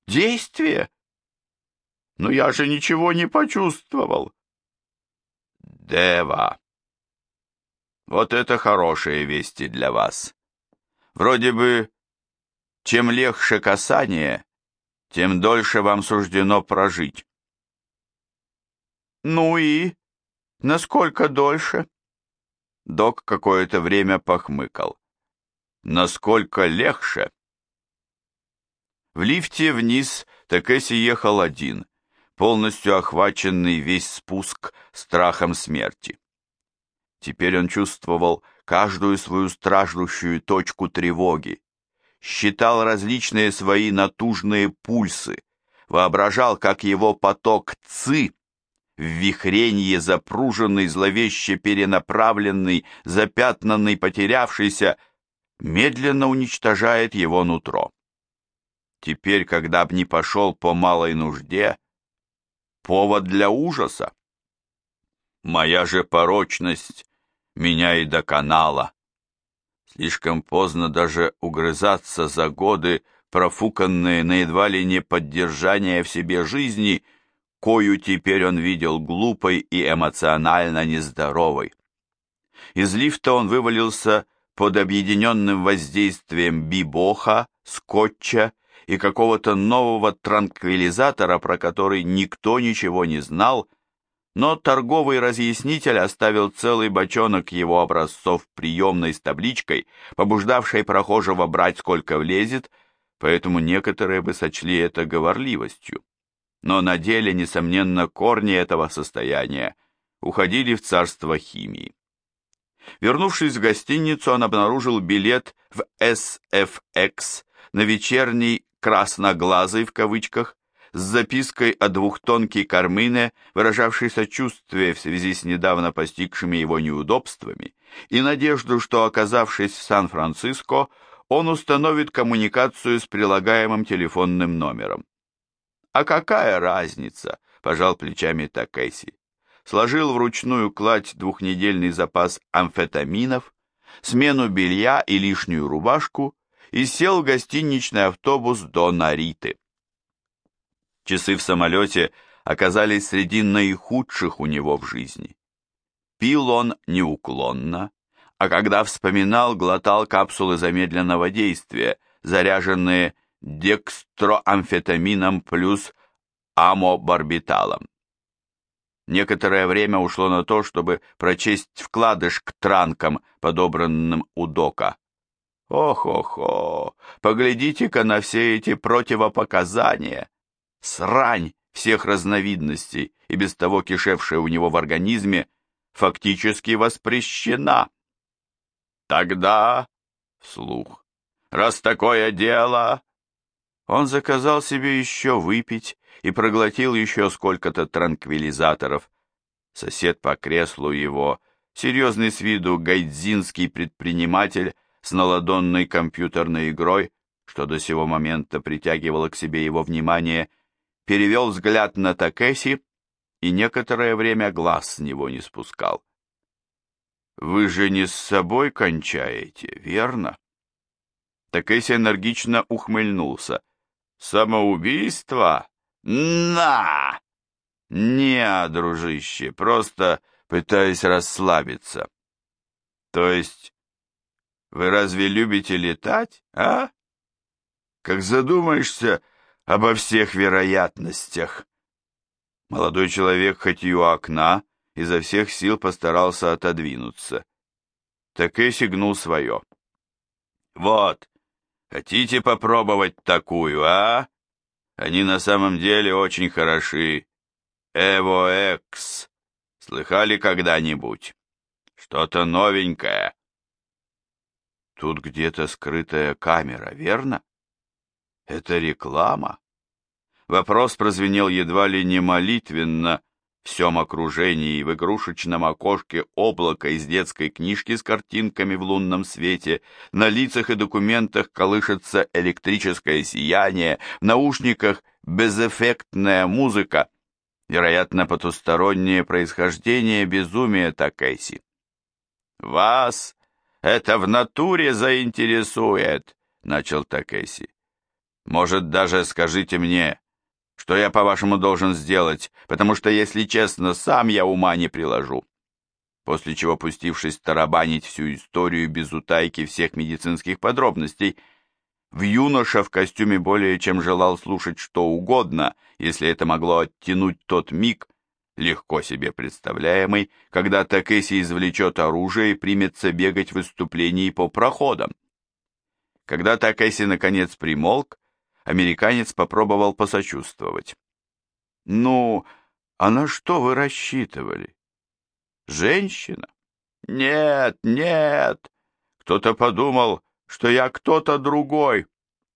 Действие? Но я же ничего не почувствовал. Дева. Вот это хорошие вести для вас. Вроде бы, чем легче касание, тем дольше вам суждено прожить. Ну и насколько дольше? Док какое-то время похмыкал. Насколько легче? В лифте вниз Такеси ехал один, полностью охваченный весь спуск страхом смерти. Теперь он чувствовал каждую свою страждущую точку тревоги, считал различные свои натужные пульсы, воображал, как его поток ци, в вихренье запруженный, зловеще перенаправленный, запятнанный, потерявшийся, медленно уничтожает его нутро. Теперь, когда б не пошел по малой нужде, повод для ужаса. Моя же порочность меня и доконала. Слишком поздно даже угрызаться за годы, профуканные на едва ли не поддержание в себе жизни, кою теперь он видел глупой и эмоционально нездоровой. Из лифта он вывалился под объединенным воздействием бибоха, скотча и какого-то нового транквилизатора, про который никто ничего не знал, но торговый разъяснитель оставил целый бочонок его образцов в приемной с табличкой, побуждавшей прохожего брать сколько влезет, поэтому некоторые бы сочли это говорливостью. Но на деле, несомненно, корни этого состояния уходили в царство химии. Вернувшись в гостиницу, он обнаружил билет в SFX на вечерний «красноглазый» в кавычках с запиской о двухтонке Кармине, выражавшей сочувствие в связи с недавно постигшими его неудобствами, и надежду, что, оказавшись в Сан-Франциско, он установит коммуникацию с прилагаемым телефонным номером. «А какая разница?» – пожал плечами Такеси. Сложил вручную кладь двухнедельный запас амфетаминов, смену белья и лишнюю рубашку и сел в гостиничный автобус до Нариты. Часы в самолете оказались среди наихудших у него в жизни. Пил он неуклонно, а когда вспоминал, глотал капсулы замедленного действия, заряженные декстроамфетамином плюс амобарбиталом. Некоторое время ушло на то, чтобы прочесть вкладыш к транкам, подобранным у Дока. Ох-охо, поглядите-ка на все эти противопоказания. Срань всех разновидностей, и без того кишевшая у него в организме, фактически воспрещена. Тогда, вслух, раз такое дело, он заказал себе еще выпить и проглотил еще сколько-то транквилизаторов. Сосед по креслу его, серьезный с виду гайдзинский предприниматель с наладонной компьютерной игрой, что до сего момента притягивало к себе его внимание, перевел взгляд на Такеси и некоторое время глаз с него не спускал. «Вы же не с собой кончаете, верно?» Такеси энергично ухмыльнулся. «Самоубийство? На!» «Не, дружище, просто пытаюсь расслабиться». «То есть вы разве любите летать, а? Как задумаешься обо всех вероятностях». Молодой человек, хоть и у окна, изо всех сил постарался отодвинуться. Такеси гнул свое. «Вот, хотите попробовать такую, а? Они на самом деле очень хороши. Эво-Экс. Слыхали когда-нибудь? Что-то новенькое». Тут где-то скрытая камера, верно? Это реклама? Вопрос прозвенел едва ли не молитвенно в всем окружении, в игрушечном окошке облака из детской книжки с картинками в лунном свете, на лицах и документах колышется электрическое сияние, в наушниках безэффектная музыка, вероятно, потустороннее происхождение безумия Такеси. «Вас это в натуре заинтересует», — начал Такеси. Может, даже скажите мне, что я, по-вашему, должен сделать, потому что, если честно, сам я ума не приложу». После чего, пустившись тарабанить всю историю без утайки всех медицинских подробностей, юноша в костюме более чем желал слушать что угодно, если это могло оттянуть тот миг, легко себе представляемый, когда Такеси извлечет оружие и примется бегать в выступлении по проходам. Когда Такеси наконец примолк, американец попробовал посочувствовать. «Ну, а на что вы рассчитывали? Женщина? Нет, нет! Кто-то подумал, что я кто-то другой».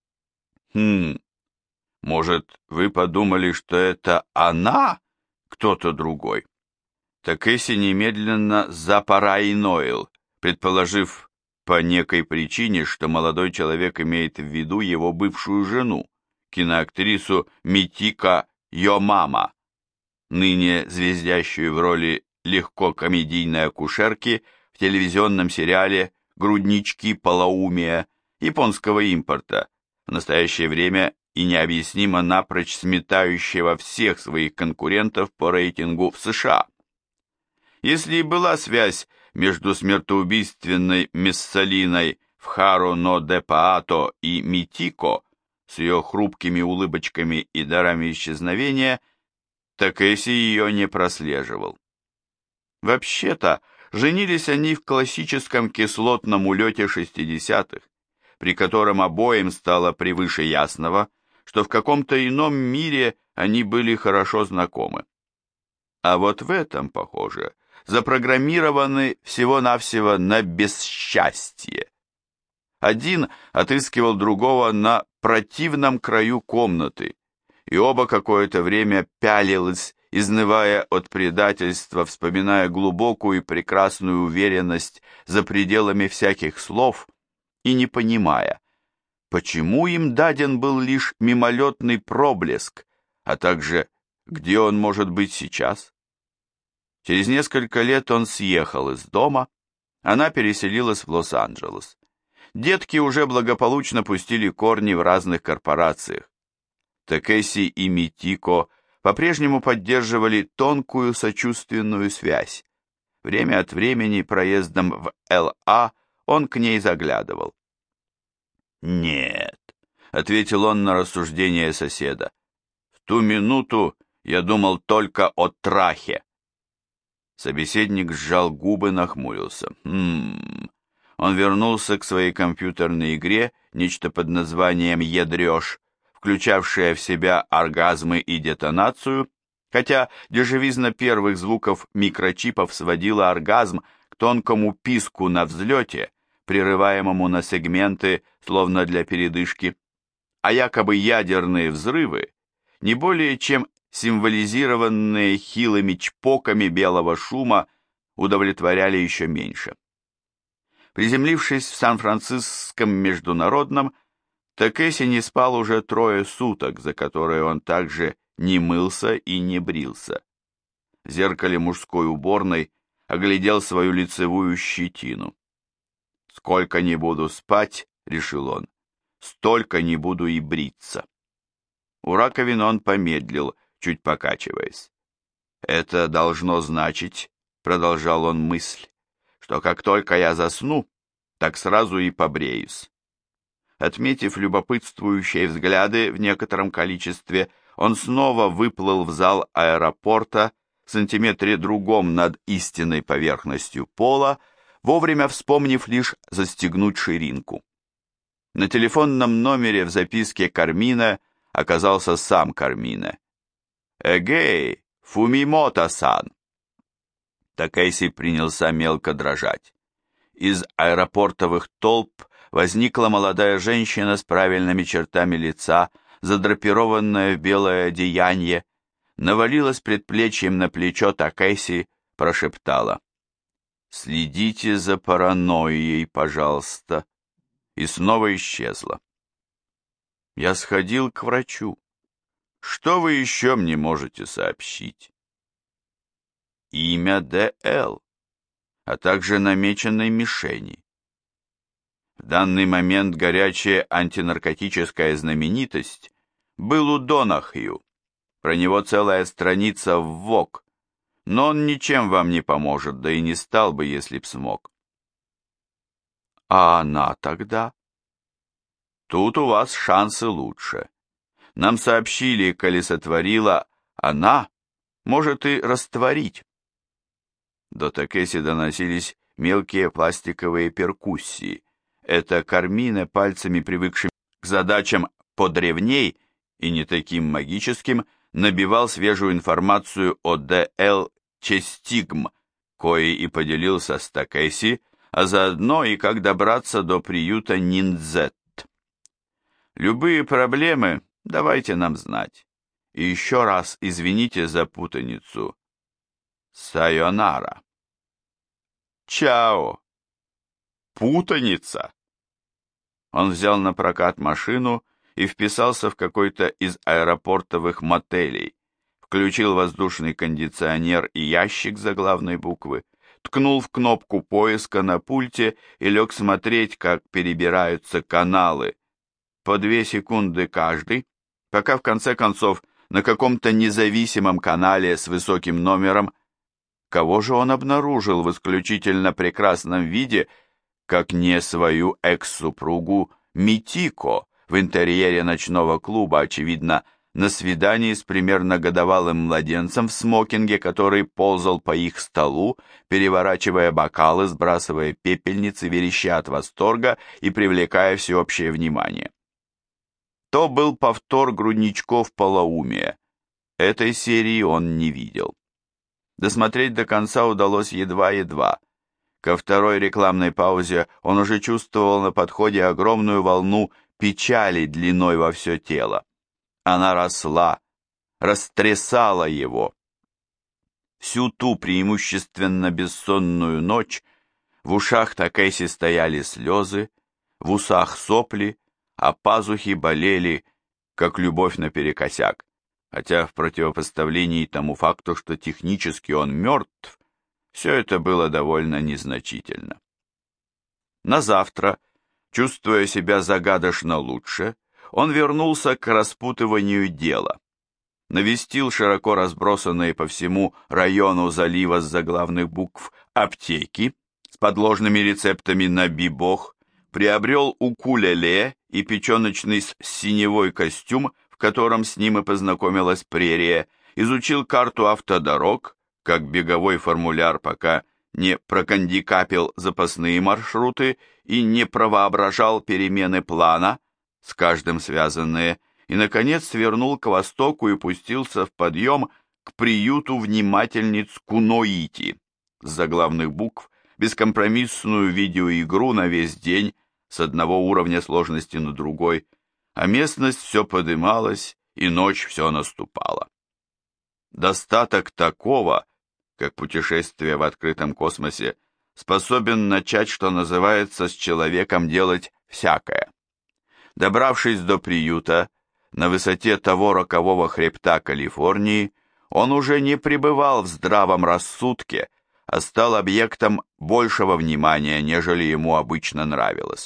Может, вы подумали, что это она кто-то другой?» Такеси немедленно запараиноил, предположив по некой причине, что молодой человек имеет в виду его бывшую жену, киноактрису Митика Йомама, ныне звездящую в роли легко комедийной акушерки в телевизионном сериале «Груднички полоумия» японского импорта, в настоящее время и необъяснимо напрочь сметающего всех своих конкурентов по рейтингу в США. Если и была связь между смертоубийственной Мессалиной в Хару но де Паато и Митико с ее хрупкими улыбочками и дарами исчезновения, Такеси ее не прослеживал. Вообще-то, женились они в классическом кислотном улете 60-х, при котором обоим стало превыше ясного, что в каком-то ином мире они были хорошо знакомы. А вот в этом, похоже, запрограммированы всего-навсего на бессчастье. Один отыскивал другого на противном краю комнаты, и оба какое-то время пялились, изнывая от предательства, вспоминая глубокую и прекрасную уверенность за пределами всяких слов и не понимая, почему им даден был лишь мимолетный проблеск, а также где он может быть сейчас. Через несколько лет он съехал из дома, она переселилась в Лос-Анджелес. Детки уже благополучно пустили корни в разных корпорациях. Такеси и Митико по-прежнему поддерживали тонкую сочувственную связь. Время от времени проездом в Л.А. он к ней заглядывал. «Нет», — ответил он на рассуждение соседа, — «в ту минуту я думал только о трахе». Собеседник сжал губы, нахмурился. Он вернулся к своей компьютерной игре, нечто под названием «Ядрёж», включавшая в себя оргазмы и детонацию, хотя дежавизна первых звуков микрочипов сводила оргазм к тонкому писку на взлете, прерываемому на сегменты, словно для передышки, а якобы ядерные взрывы не более чем символизированные хилыми чпоками белого шума удовлетворяли еще меньше. Приземлившись в Сан-Франциском международном, Такеси не спал уже 3 суток, за которые он также не мылся и не брился. В зеркале мужской уборной оглядел свою лицевую щетину. «Сколько не буду спать, — решил он, — столько не буду и бриться». У раковины он помедлил, чуть покачиваясь. «Это должно значить, — продолжал он мысль, — что как только я засну, так сразу и побреюсь». Отметив любопытствующие взгляды в некотором количестве, он снова выплыл в зал аэропорта в сантиметре другом над истинной поверхностью пола, вовремя вспомнив лишь застегнуть ширинку. На телефонном номере в записке Кармина оказался сам Кармина. «Эгей, Фумимото-сан!» Такеси принялся мелко дрожать. Из аэропортовых толп возникла молодая женщина с правильными чертами лица, задрапированная в белое одеяние, навалилась предплечьем на плечо Такеси, прошептала: «Следите за паранойей, пожалуйста», и снова исчезла. «Я сходил к врачу. Что вы еще мне можете сообщить?» «Имя Д.Л., а также намеченной мишени». В данный момент горячая антинаркотическая знаменитость был у Донахью. Про него целая страница в ВОК, но он ничем вам не поможет, да и не стал бы, если б смог. А она тогда? Тут у вас шансы лучше. Нам сообщили, коли сотворила, она может и растворить. До Такеси доносились мелкие пластиковые перкуссии. Это Кармине, пальцами привыкшим к задачам подревней и не таким магическим, набивал свежую информацию о Д.Л. Честигм, коей и поделился с Такеси, а заодно и как добраться до приюта Ниндзет. Любые проблемы давайте нам знать. И еще раз извините за путаницу. Сайонара. Чао. Путаница. Он взял на прокат машину и вписался в какой-то из аэропортовых мотелей, включил воздушный кондиционер и ящик заглавной буквы, ткнул в кнопку поиска на пульте и лег смотреть, как перебираются каналы, по 2 секунды каждый, пока в конце концов на каком-то независимом канале с высоким номером, кого же он обнаружил в исключительно прекрасном виде, как не свою экс-супругу Митико в интерьере ночного клуба, очевидно, на свидании с примерно годовалым младенцем в смокинге, который ползал по их столу, переворачивая бокалы, сбрасывая пепельницы, вереща от восторга и привлекая всеобщее внимание. То был повтор грудничков полоумия. Этой серии он не видел. Досмотреть до конца удалось едва-едва. Ко второй рекламной паузе он уже чувствовал на подходе огромную волну печали длиной во все тело. Она росла, растрясала его. Всю ту преимущественно бессонную ночь в ушах Такеси стояли слезы, в усах сопли, а пазухи болели, как любовь наперекосяк, хотя в противопоставлении тому факту, что технически он мертв, все это было довольно незначительно. На завтра, чувствуя себя загадочно лучше, он вернулся к распутыванию дела. Навестил широко разбросанные по всему району залива с заглавных букв аптеки с подложными рецептами на бибох, приобрел укулеле и печеночный с синевой костюм, в котором с ним и познакомилась прерия, изучил карту автодорог, как беговой формуляр, пока не прокандикапил запасные маршруты и не провоображал перемены плана, с каждым связанные, и, наконец, свернул к востоку и пустился в подъем к приюту внимательниц Куноити, с заглавных букв, бескомпромиссную видеоигру на весь день, с одного уровня сложности на другой, а местность все подымалась, и ночь все наступала. Достаток такого, как путешествие в открытом космосе, способен начать, что называется, с человеком делать всякое. Добравшись до приюта, на высоте того рокового хребта Калифорнии, он уже не пребывал в здравом рассудке, а стал объектом большего внимания, нежели ему обычно нравилось.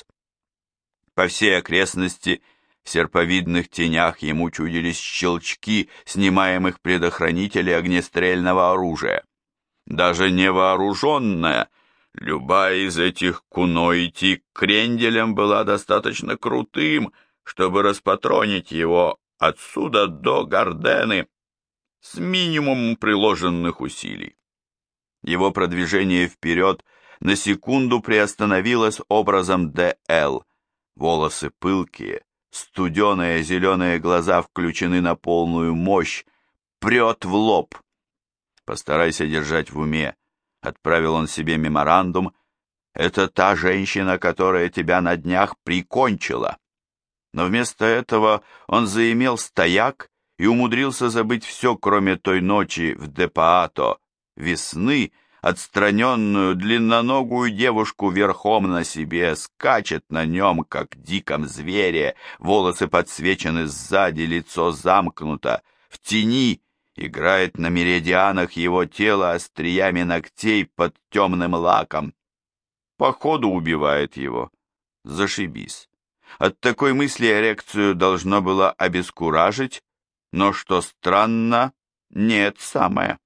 По всей окрестности в серповидных тенях ему чудились щелчки снимаемых предохранителей огнестрельного оружия. Даже невооруженная, любая из этих куноити кренделем была достаточно крутым, чтобы распатронить его отсюда до Гардены с минимумом приложенных усилий. Его продвижение вперед на секунду приостановилось образом Д.Л. Волосы пылкие, студеные зеленые глаза включены на полную мощь, прет в лоб. Постарайся держать в уме, отправил он себе меморандум, это та женщина, которая тебя на днях прикончила. Но вместо этого он заимел стояк и умудрился забыть все, кроме той ночи в Депаато, весны, отстраненную длинноногую девушку верхом на себе, скачет на нем, как диком звере, волосы подсвечены сзади, лицо замкнуто, в тени, играет на меридианах его тела остриями ногтей под темным лаком. Походу убивает его, Зашибись. От такой мысли эрекцию должно было обескуражить, но, что странно, нет самое.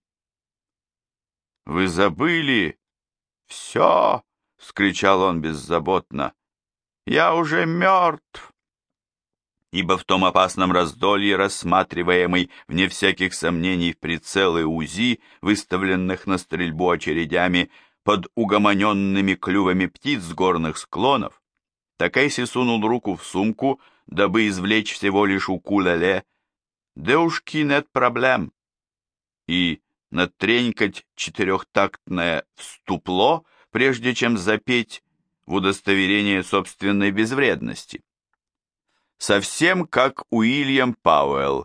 «Вы забыли все!» — вскричал он беззаботно. «Я уже мертв!» Ибо в том опасном раздолье, рассматриваемый, вне всяких сомнений, в прицелы УЗИ, выставленных на стрельбу очередями под угомоненными клювами птиц с горных склонов, Такейси сунул руку в сумку, дабы извлечь всего лишь укулеле. «Да ушки нет проблем!» И натренькать четырехтактное вступло, прежде чем запеть в удостоверение собственной безвредности. Совсем как Уильям Пауэлл.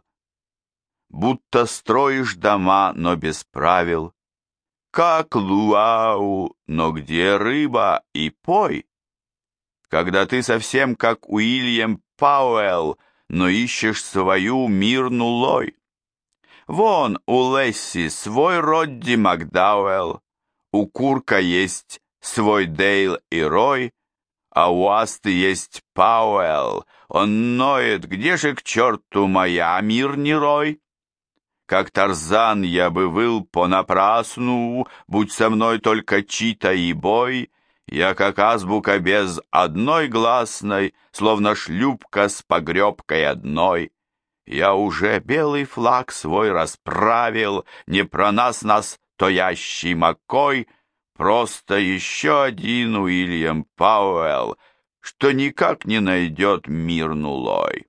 Будто строишь дома, но без правил. Как луау, но где рыба и пой? Когда ты совсем как Уильям Пауэлл, но ищешь свою мирну лой. Вон у Лесси свой Родди Макдауэлл, у Курка есть свой Дейл и Рой, а у Асты есть Пауэлл, он ноет, где же к черту моя мир не рой? Как Тарзан я бы выл понапрасну, будь со мной только Чита и Бой, я как азбука без одной гласной, словно шлюпка с погребкой одной. Я уже белый флаг свой расправил, не про нас тоящий Маккой, просто еще один Уильям Пауэлл, что никак не найдет мирну лой.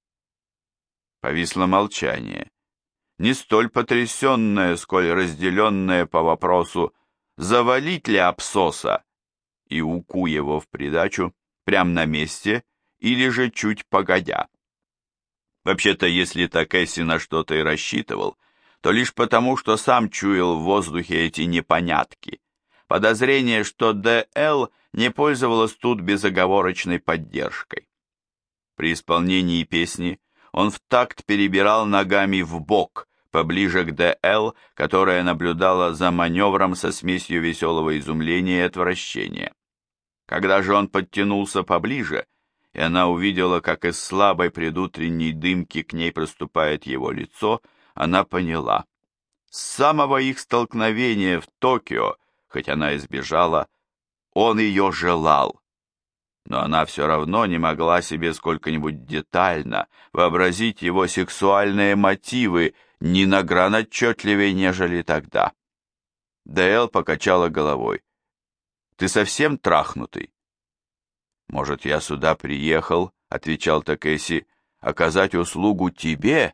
Повисло молчание, не столь потрясенное, сколь разделенное по вопросу, завалить ли абсоса и уку его в придачу прямо на месте или же чуть погодя. Вообще-то, если Такеси на что-то и рассчитывал, то лишь потому, что сам чуял в воздухе эти непонятки. Подозрение, что Д.Л. не пользовалась тут безоговорочной поддержкой. При исполнении песни он в такт перебирал ногами в бок, поближе к Д.Л., которая наблюдала за маневром со смесью веселого изумления и отвращения. Когда же он подтянулся поближе, и она увидела, как из слабой предутренней дымки к ней проступает его лицо, она поняла. С самого их столкновения в Токио, хоть она избежала, он ее желал. Но она все равно не могла себе сколько-нибудь детально вообразить его сексуальные мотивы ни на гран отчетливее, нежели тогда. Д.Л. покачала головой. «Ты совсем трахнутый?» «Может, я сюда приехал, — отвечал Такеси, — оказать услугу тебе,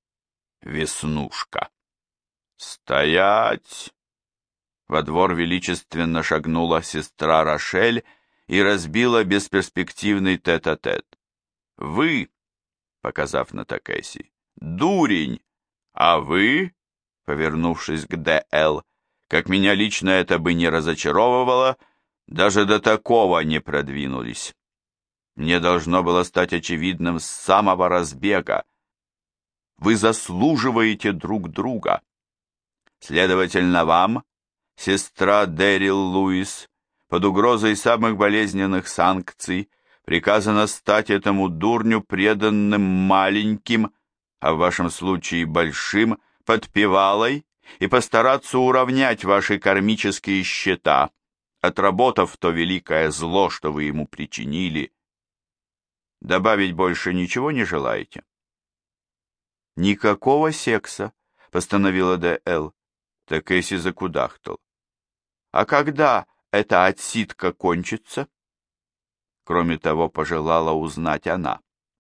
Веснушка?» «Стоять!» Во двор величественно шагнула сестра Рошель и разбила бесперспективный тет-а-тет. «Вы, — показав на Такеси, — дурень, а вы, — повернувшись к Д.Л., — как меня лично это бы не разочаровывало, — даже до такого не продвинулись. Мне должно было стать очевидным с самого разбега. Вы заслуживаете друг друга. Следовательно, вам, сестра Дэрил Луис, под угрозой самых болезненных санкций, приказано стать этому дурню преданным маленьким, а в вашем случае большим, подпевалой и постараться уравнять ваши кармические счета, отработав то великое зло, что вы ему причинили. Добавить больше ничего не желаете? Никакого секса, постановила Д.Л. Такеси закудахтал. А когда эта отсидка кончится? Кроме того, пожелала узнать она.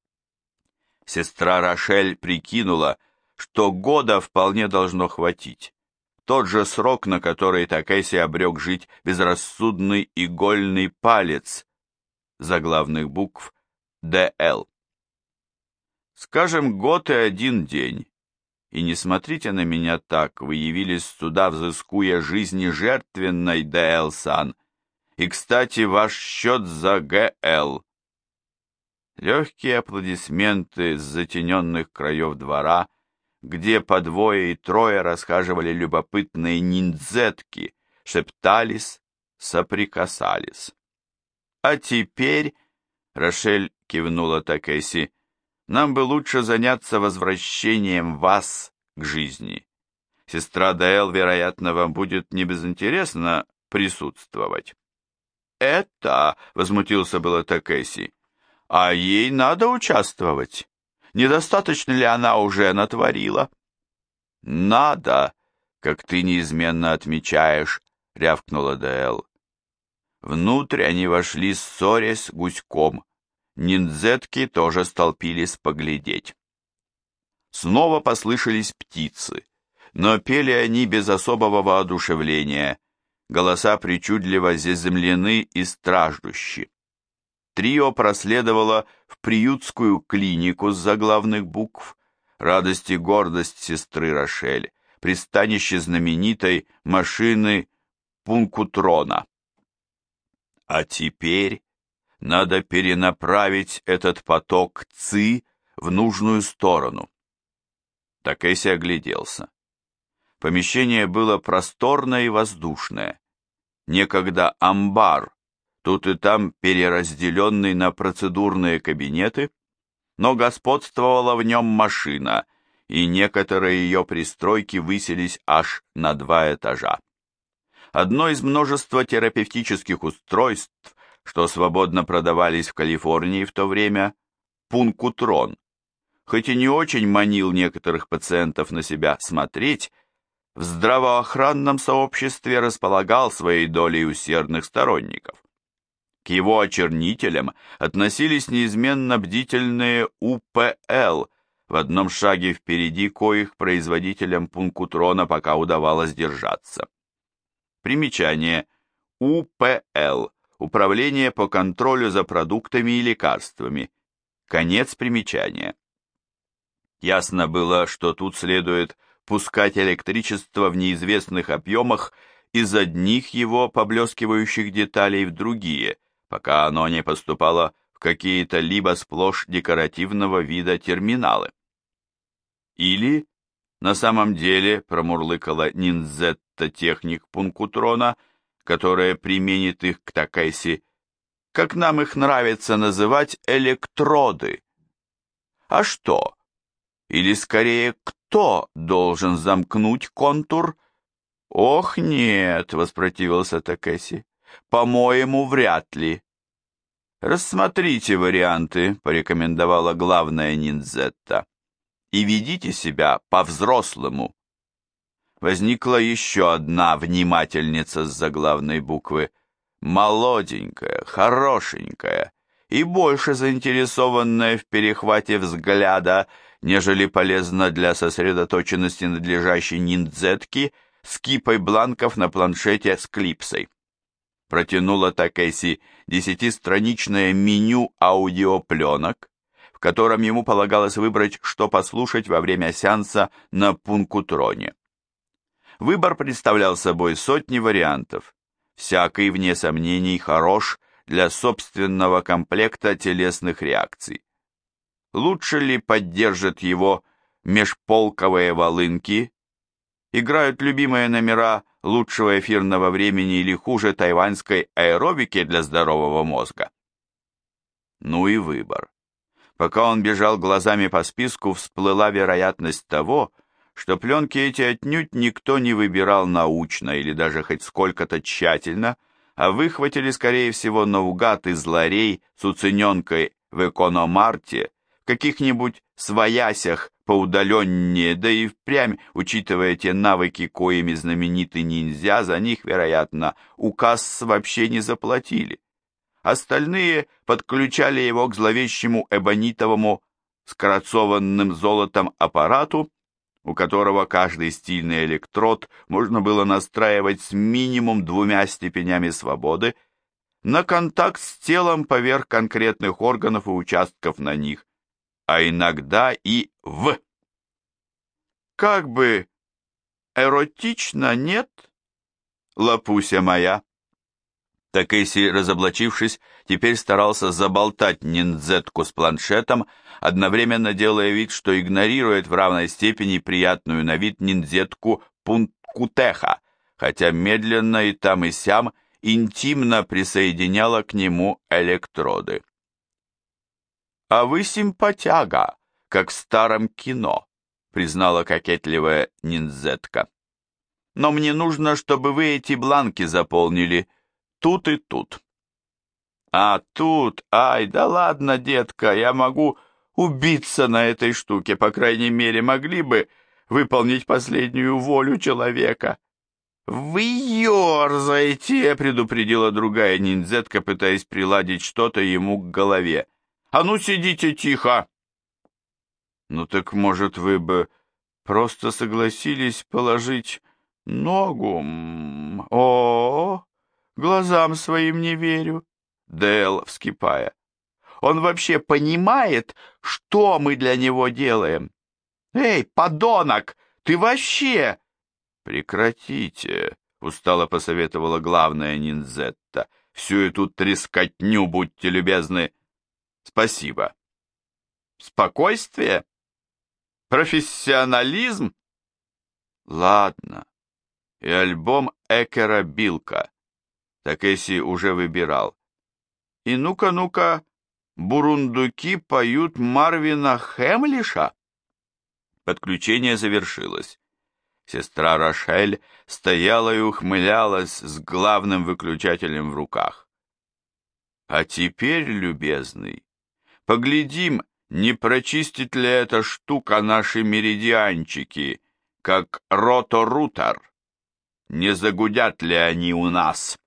Сестра Рошель прикинула, что года вполне должно хватить. Тот же срок, на который Такеси обрек жить безрассудный игольный палец заглавных букв Д.Л. Скажем, год и один день. И не смотрите на меня так, вы явились сюда, взыскуя жизни жертвенной, Д.Л.-сан. И, кстати, ваш счет за Г.Л. Легкие аплодисменты с затененных краев двора, где по двое и трое расхаживали любопытные ниндзетки, шептались, соприкасались. А теперь, Рошель кивнула Такеси. Нам бы лучше заняться возвращением вас к жизни. Сестра Даэл, вероятно, вам будет небезынтересно присутствовать. Это, возмутился было Такеси, а ей надо участвовать. Недостаточно ли она уже натворила? Надо, как ты неизменно отмечаешь, рявкнула Даэл. Внутрь они вошли, ссорясь гуськом. Ниндзетки тоже столпились поглядеть. Снова послышались птицы, но пели они без особого воодушевления. Голоса причудливо заземлены и страждущи. Трио проследовало в приютскую клинику с заглавных букв, радость и гордость сестры Рошель, пристанище знаменитой машины Пункутрона. А теперь надо перенаправить этот поток ЦИ в нужную сторону. Такеси огляделся. Помещение было просторное и воздушное. Некогда амбар, тут и там переразделенный на процедурные кабинеты, но господствовала в нем машина, и некоторые ее пристройки высились аж на 2 этажа. Одно из множества терапевтических устройств, что свободно продавались в Калифорнии в то время, Пункутрон, хоть и не очень манил некоторых пациентов на себя смотреть, в здравоохранном сообществе располагал своей долей усердных сторонников. К его очернителям относились неизменно бдительные УПЛ, в одном шаге впереди коих производителям Пункутрона пока удавалось держаться. Примечание. УПЛ. Управление по контролю за продуктами и лекарствами. Конец примечания. Ясно было, что тут следует пускать электричество в неизвестных объемах из одних его поблескивающих деталей в другие, пока оно не поступало в какие-то либо сплошь декоративного вида терминалы. Или, на самом деле, промурлыкала Ниндзетта-техник Пункутрона, которая применит их к Такеси, как нам их нравится называть, электроды. А что? Или скорее, кто должен замкнуть контур? Ох, нет, воспротивился Такеси. По-моему, вряд ли. Рассмотрите варианты, порекомендовала главная Ниндзетта, и ведите себя по-взрослому. Возникла еще одна внимательница с заглавной буквы, молоденькая, хорошенькая и больше заинтересованная в перехвате взгляда, нежели полезна для сосредоточенности надлежащей ниндзетки с кипой бланков на планшете с клипсой. Протянула Такеси 10-страничное меню аудиопленок, в котором ему полагалось выбрать, что послушать во время сеанса на Пункутроне. Выбор представлял собой сотни вариантов, всякий, вне сомнений, хорош для собственного комплекта телесных реакций. Лучше ли поддержат его межполковые волынки, играют любимые номера лучшего эфирного времени или хуже тайваньской аэробики для здорового мозга? Ну и выбор. Пока он бежал глазами по списку, всплыла вероятность того, что пленки эти отнюдь никто не выбирал научно или даже хоть сколько-то тщательно, а выхватили, скорее всего, наугад из ларей с уцененкой в экономарте, в каких-нибудь своясях поудаленнее, да и впрямь, учитывая те навыки, коими знаменитый ниндзя, за них, вероятно, указ вообще не заплатили. Остальные подключали его к зловещему эбонитовому скорцованным золотом аппарату, у которого каждый стильный электрод можно было настраивать с минимум 2 степенями свободы на контакт с телом поверх конкретных органов и участков на них, а иногда и в. Как бы эротично, нет, лапуся моя? Такеси, разоблачившись, теперь старался заболтать ниндзетку с планшетом, одновременно делая вид, что игнорирует в равной степени приятную на вид ниндзетку Пункутеха, хотя медленно и там и сям интимно присоединяла к нему электроды. «А вы симпатяга, как в старом кино», признала кокетливая ниндзетка. «Но мне нужно, чтобы вы эти бланки заполнили тут и тут». «А тут? Ай, да ладно, детка, я могу убиться на этой штуке, по крайней мере, могли бы выполнить последнюю волю человека». «Вы ерзаете», — предупредила другая ниндзетка, пытаясь приладить что-то ему к голове. «А ну, сидите тихо!» «Ну так, может, вы бы просто согласились положить ногу? О, глазам своим не верю!» Дэл, вскипая. «Он вообще понимает, что мы для него делаем? Эй, подонок, ты вообще...» «Прекратите», — устало посоветовала главная ниндзетта. «Всю эту трескотню, будьте любезны». «Спасибо». «Спокойствие? Профессионализм?» «Ладно». И альбом Экера Билка. Такэси уже выбирал. И ну-ка, бурундуки поют Марвина Хемлиша. Подключение завершилось. Сестра Рошель стояла и ухмылялась с главным выключателем в руках. «А теперь, любезный, поглядим, не прочистит ли эта штука наши меридианчики, как роторутер? Не загудят ли они у нас?»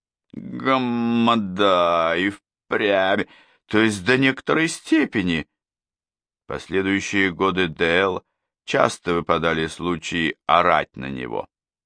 «Гаммада, и впрямь, то есть до некоторой степени». Последующие годы Дэл часто выпадали случаи орать на него.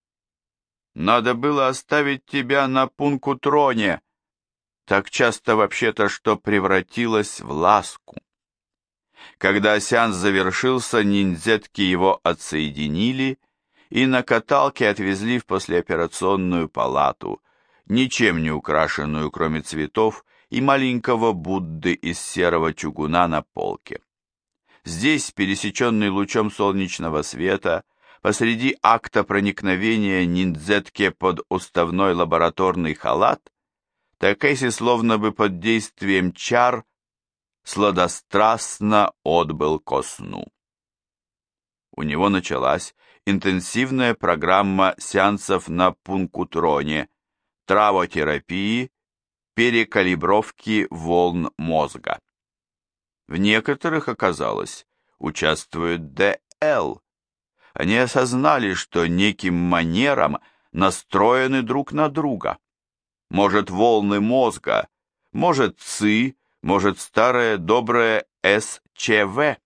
«Надо было оставить тебя на пункутроне, так часто вообще-то, что превратилась в ласку». Когда сеанс завершился, ниндзятки его отсоединили и на каталке отвезли в послеоперационную палату, ничем не украшенную, кроме цветов и маленького Будды из серого чугуна на полке. Здесь, пересеченный лучом солнечного света, посреди акта проникновения ниндзетке под уставной лабораторный халат, Такэси словно бы под действием чар сладострастно отбыл ко сну. У него началась интенсивная программа сеансов на пункутроне, травотерапии, перекалибровки волн мозга. В некоторых, оказалось, участвует Д.Л. Они осознали, что неким манером настроены друг на друга. Может, волны мозга, может, ЦИ, может, старое доброе СЧВ.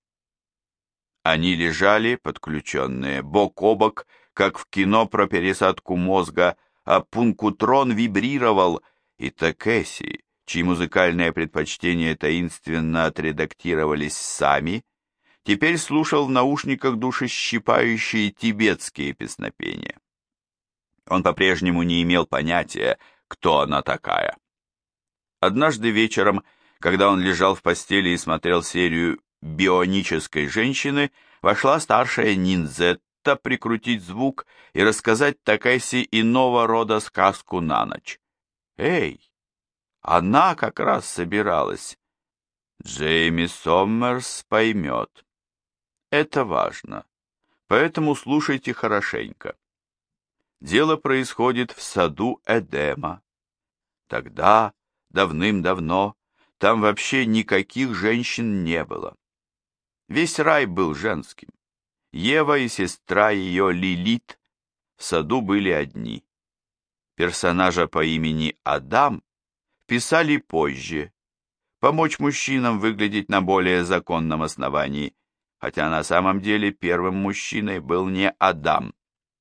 Они лежали, подключенные, бок о бок, как в кино про пересадку мозга, а пункутрон вибрировал, и Такэси, чьи музыкальные предпочтения таинственно отредактировались сами, теперь слушал в наушниках душещипающие тибетские песнопения. Он по-прежнему не имел понятия, кто она такая. Однажды вечером, когда он лежал в постели и смотрел серию «Бионической женщины», вошла старшая ниндзетта прикрутить звук и рассказать Такэси иного рода сказку на ночь. «Эй, она как раз собиралась. Джейми Соммерс поймет. Это важно, поэтому слушайте хорошенько. Дело происходит в саду Эдема. Тогда, давным-давно, там вообще никаких женщин не было. Весь рай был женским. Ева и сестра ее Лилит в саду были одни. Персонажа по имени Адам писали позже, помочь мужчинам выглядеть на более законном основании, хотя на самом деле первым мужчиной был не Адам.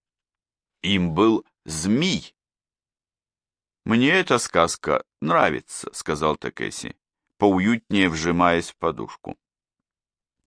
Им был Змий. «Мне эта сказка нравится», — сказал Такэси, поуютнее вжимаясь в подушку.